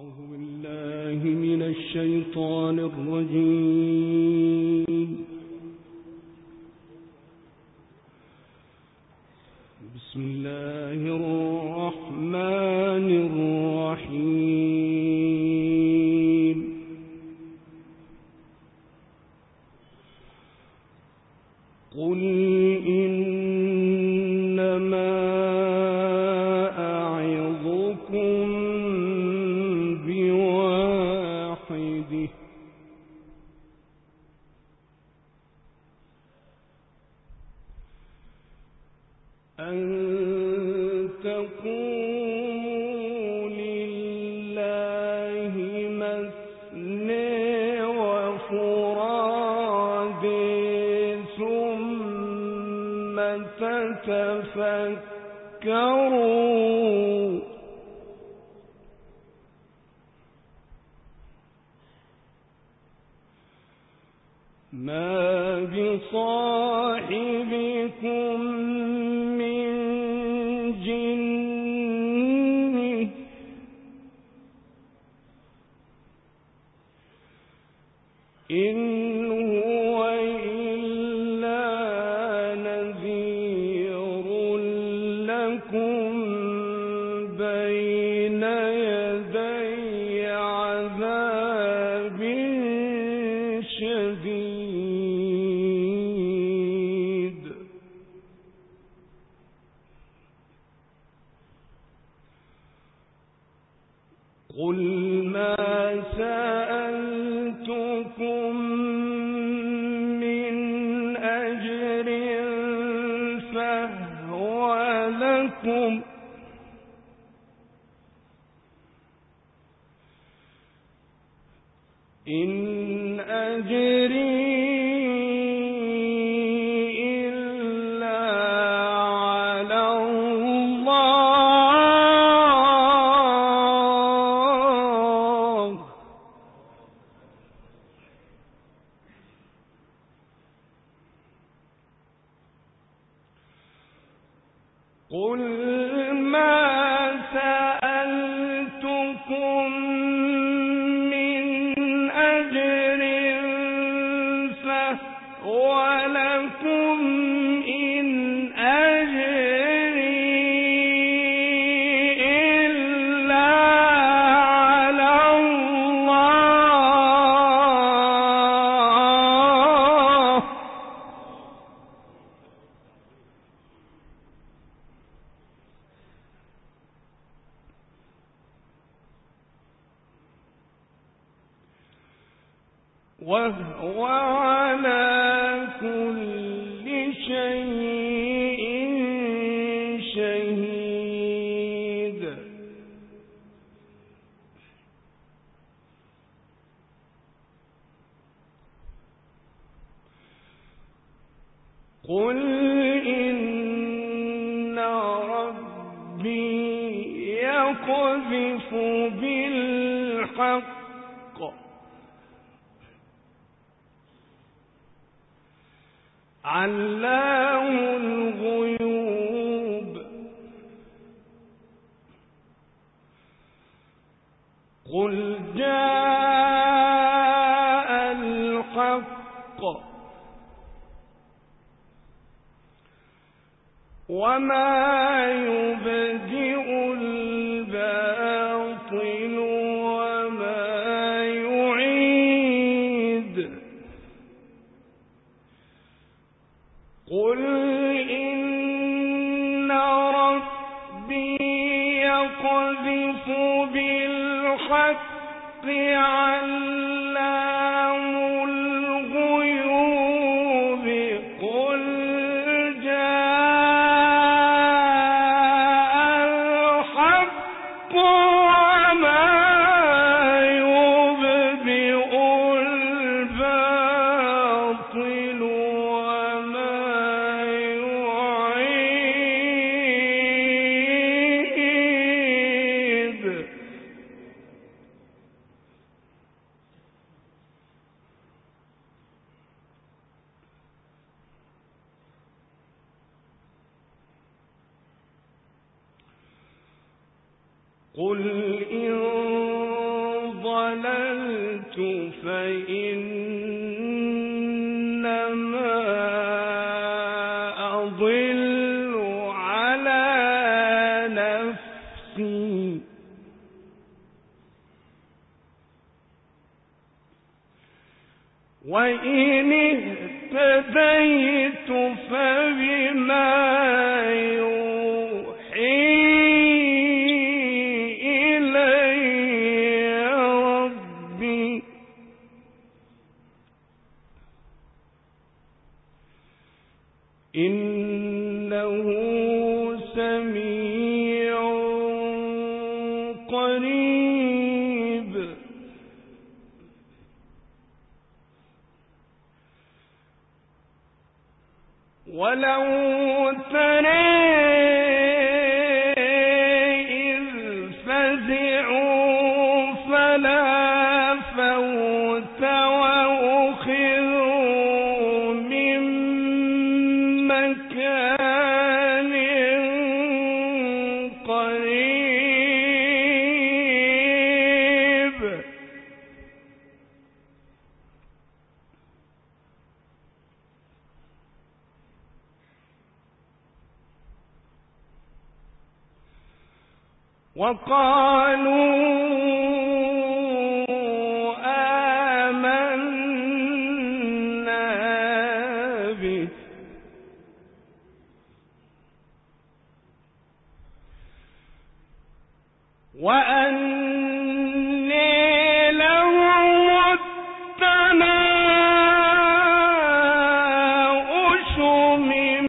أعوذ بالله من الشيطان الرجيم. بسم الله الرحمن الرحيم. قل إنما أعظكم بواحد أن تقوموا لله مثنى وفرادى ثم تتفكروا ما بصاحبكم من جنة إن هو إلا نذير لكم بين يدي عذاب شديد. قل ما سألتكم من أجر فهو لكم إن أجري إلا على الله. قل ما سألتكم من أجر فهو لكم إن أجري إلا على الله. وهو على كل شيء شهيد. قل إن ربي يقذف بالحق علام الغيوب. قل جاء الحق وما يبدئ الباطل وما يعيد. قل إن ربي يقذف بالحق علام الغيوب. قل جاء الحق وما يبدئ الباطل وما يعيد. قل إن ضللت فإنما أضل على نفسي وإن اهتديت فبما يوحي إلي ربي إنه سميع قريب ولو ترى إذ فزعوا فلا فوت وأخذوا من مكان قريب وقالوا آمنا به وأني لهم التناؤش من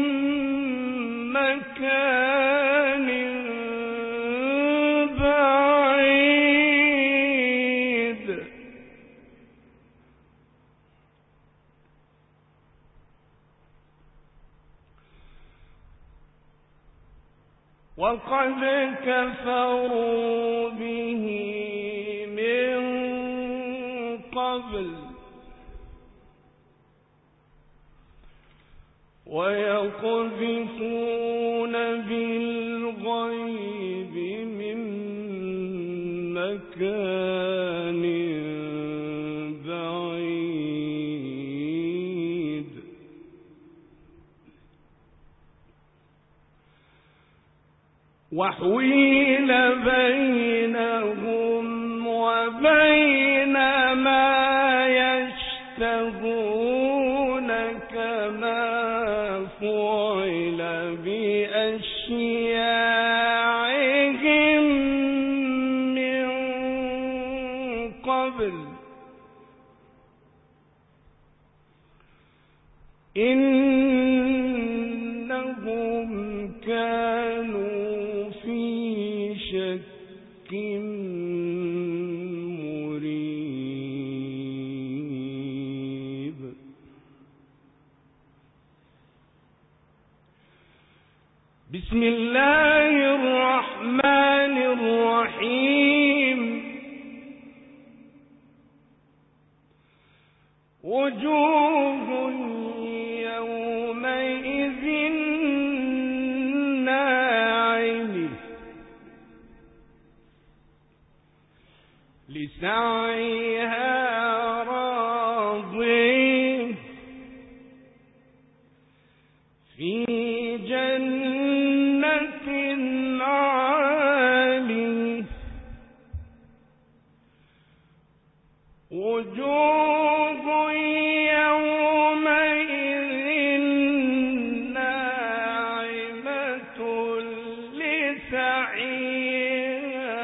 مكان بعيد وقد كفروا به من قبل ويقذفون بالغيب من مكان بعيد وحيل بينهم وبين ما يشتهون كما فعل بأشياعهم من قبل إنهم كانوا في شك مريب بسم الله الرحمن الرحيم وجوه يومئذ ناعمة لسعيها راضية في جنة عالية وجوه يومئذ ناعمة لسعيها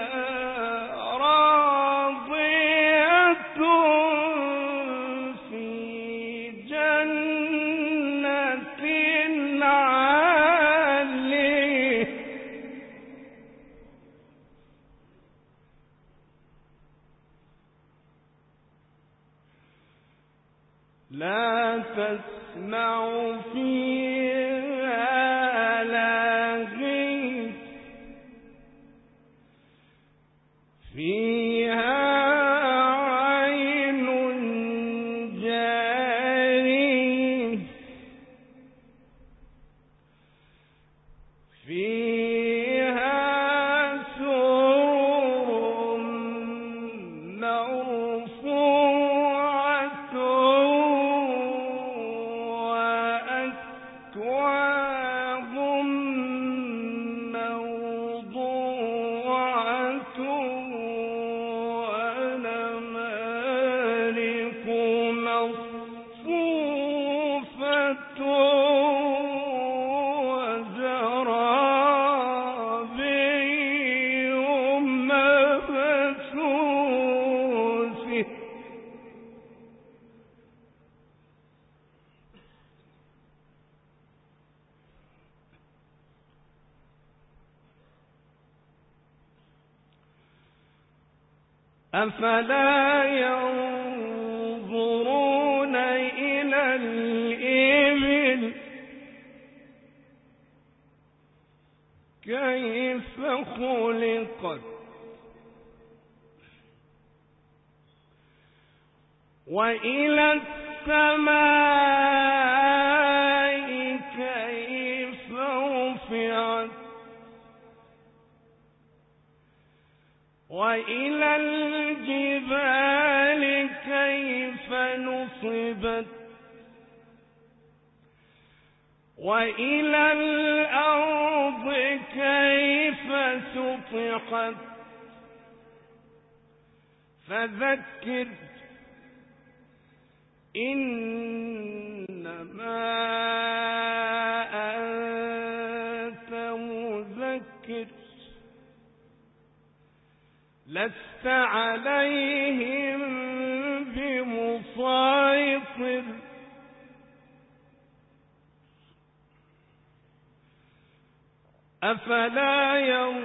راضية في جنة عالية لا تسمع فيها لاغية فيها عين جارية فيها سرر أفلا ينظرون إلى الإبل كيف خلقت وإلى السماء كيف رفعت وإلى الجبال كيف نصبت وإلى الأرض كيف سطحت فذكر إنما أنت مذكر لست عليهم بمسيطر أفلا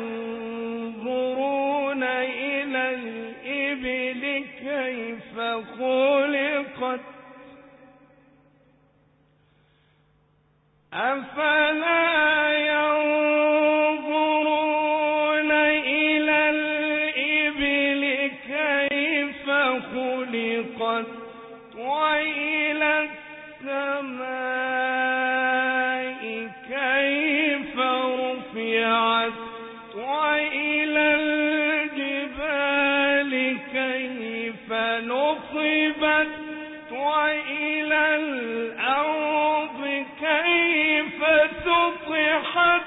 ينظرون إلى الإبل كيف خلقت أفلا ينظرون إلى الإبل كيف خلقت وإلى السماء كيف رفعت وإلى الجبال كيف نصبت وإلى الأرض كيف سطحت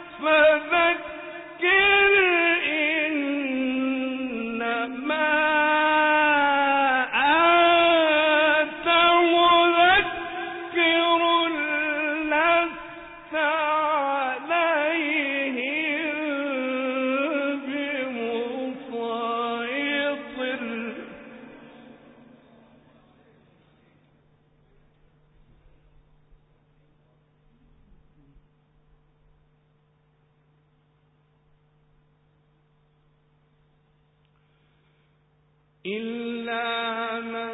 فذكر إنما أنت مذكر لست عليهم بمسيطر إلا من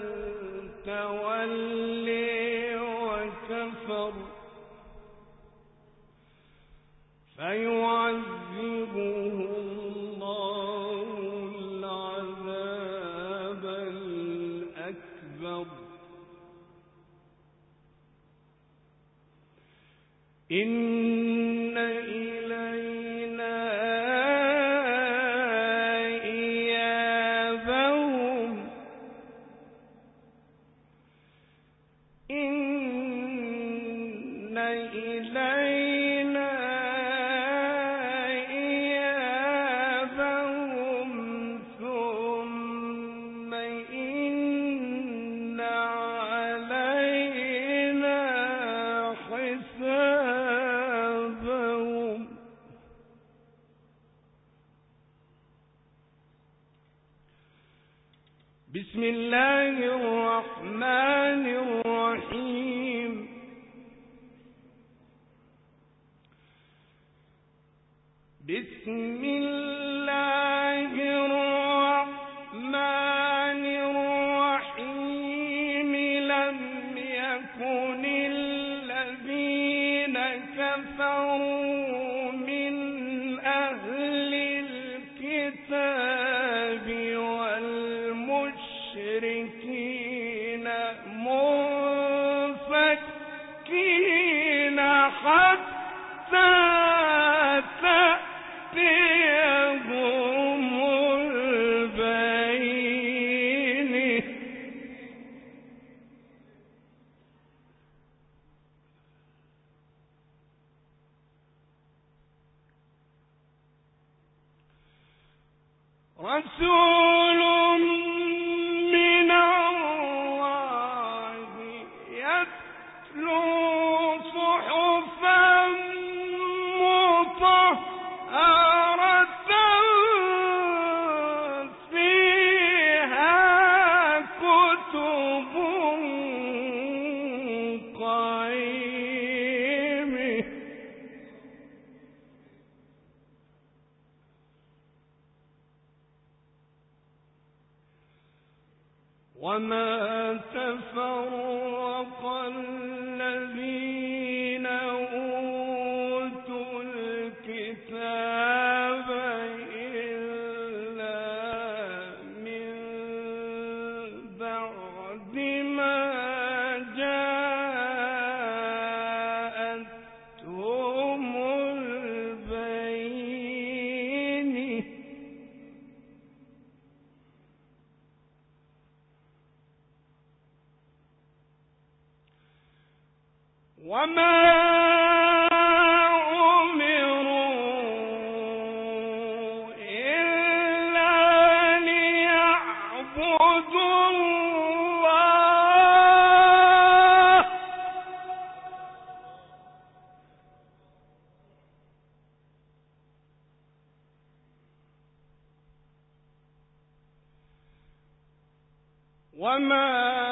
تولي وكفر فيعذبه الله العذاب الأكبر إن إلينا إيابهم إن إلينا إيابهم ثم إن علينا حسابهم بسم الله الرحمن الرحيم بسم الله الرحمن الرحيم لم يكن الذين كفروا من أهل الكتاب والمشركين منفكين حتى تأتيهم البينة رسول من الله يتلو صحفا مطهرة فيها كتب قيمة وما تفرق الذين أوتوا الكتاب إلا من بعد ما جاءتهم البينة وما أمروا إلا ليعبدوا الله وما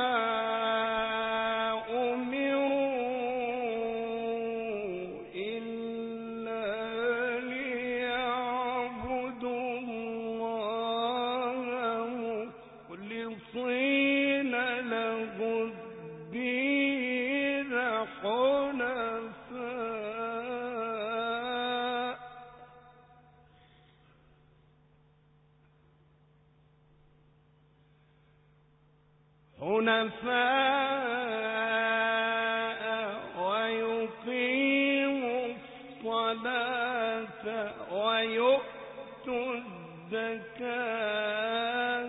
حنفاء ويقيموا الصلاة ويؤتوا الزكاة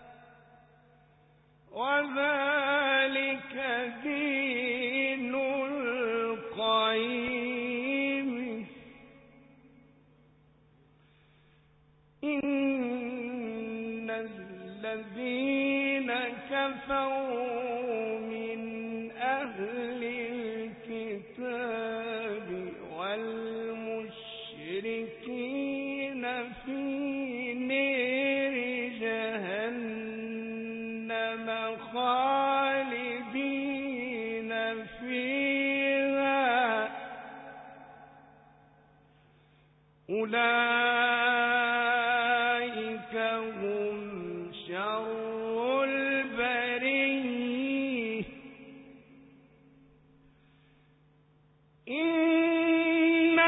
وذلك دين القيم إن الذين كفروا من أهل الكتاب والمشركين في نار جهنم خالدين فيها أولئك هم شر البرية إن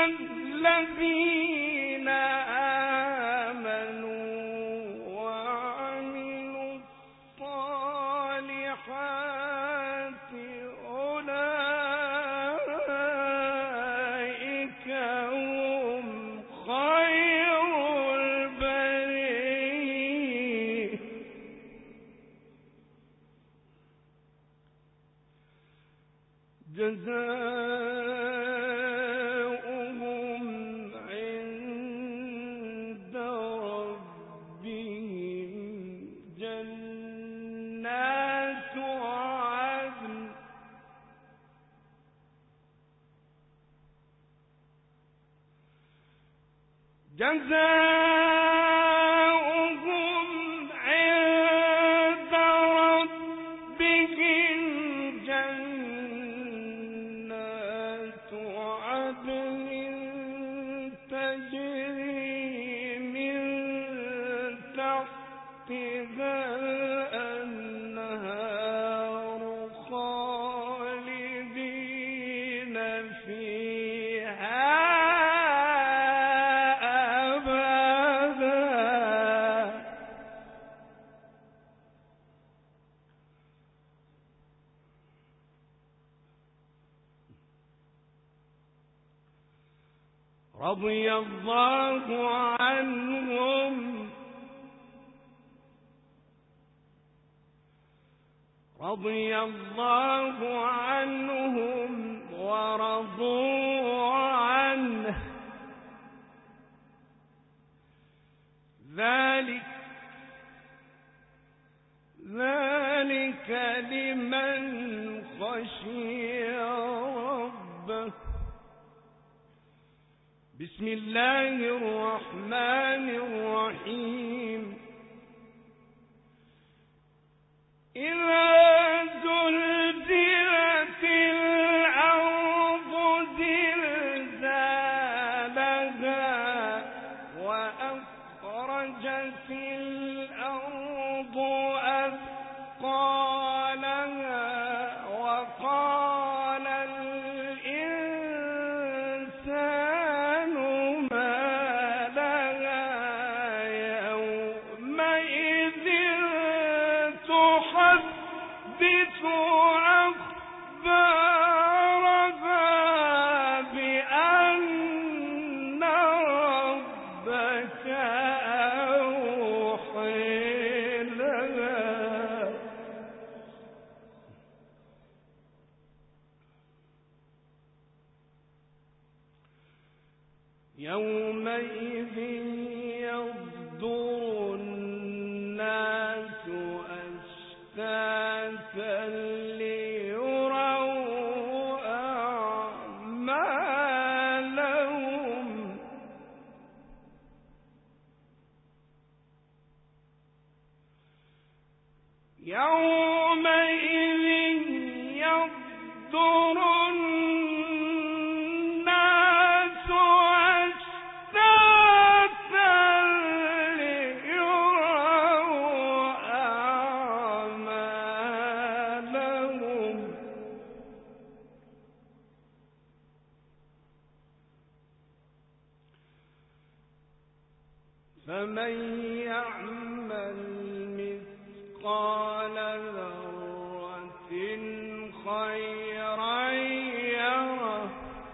الذين آمنوا وعملوا الصالحات أولئك هم خير البرية جزاؤهم عند ربهم جنات عدن جزاؤهم عند ربهم جنات عدن تجري من تحتها الأنهار خالدين فيها رضي الله عنهم ورضوا عنه ذلك لمن خشي ربه بسم الله الرحمن الرحيم إذا زلزلت الأرض زلزالها وأخرجت الأرض أثقالها أثقالها وقال الإنسان ما لها يومئذ تحدث أخبارها بأن ربك أوحي لها يومئذ يصدر الناس أشتاتا ليروا أعمالهم يومئذ يصدر الناس أشتاتا ليروا أعمالهم فمن يعمل مثقال ذرة خيرا يره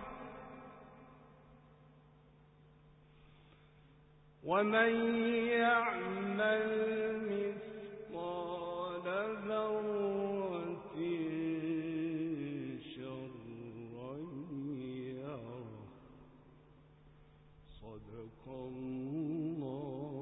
ومن يعمل مثقال ذرة شرا يره صدق الله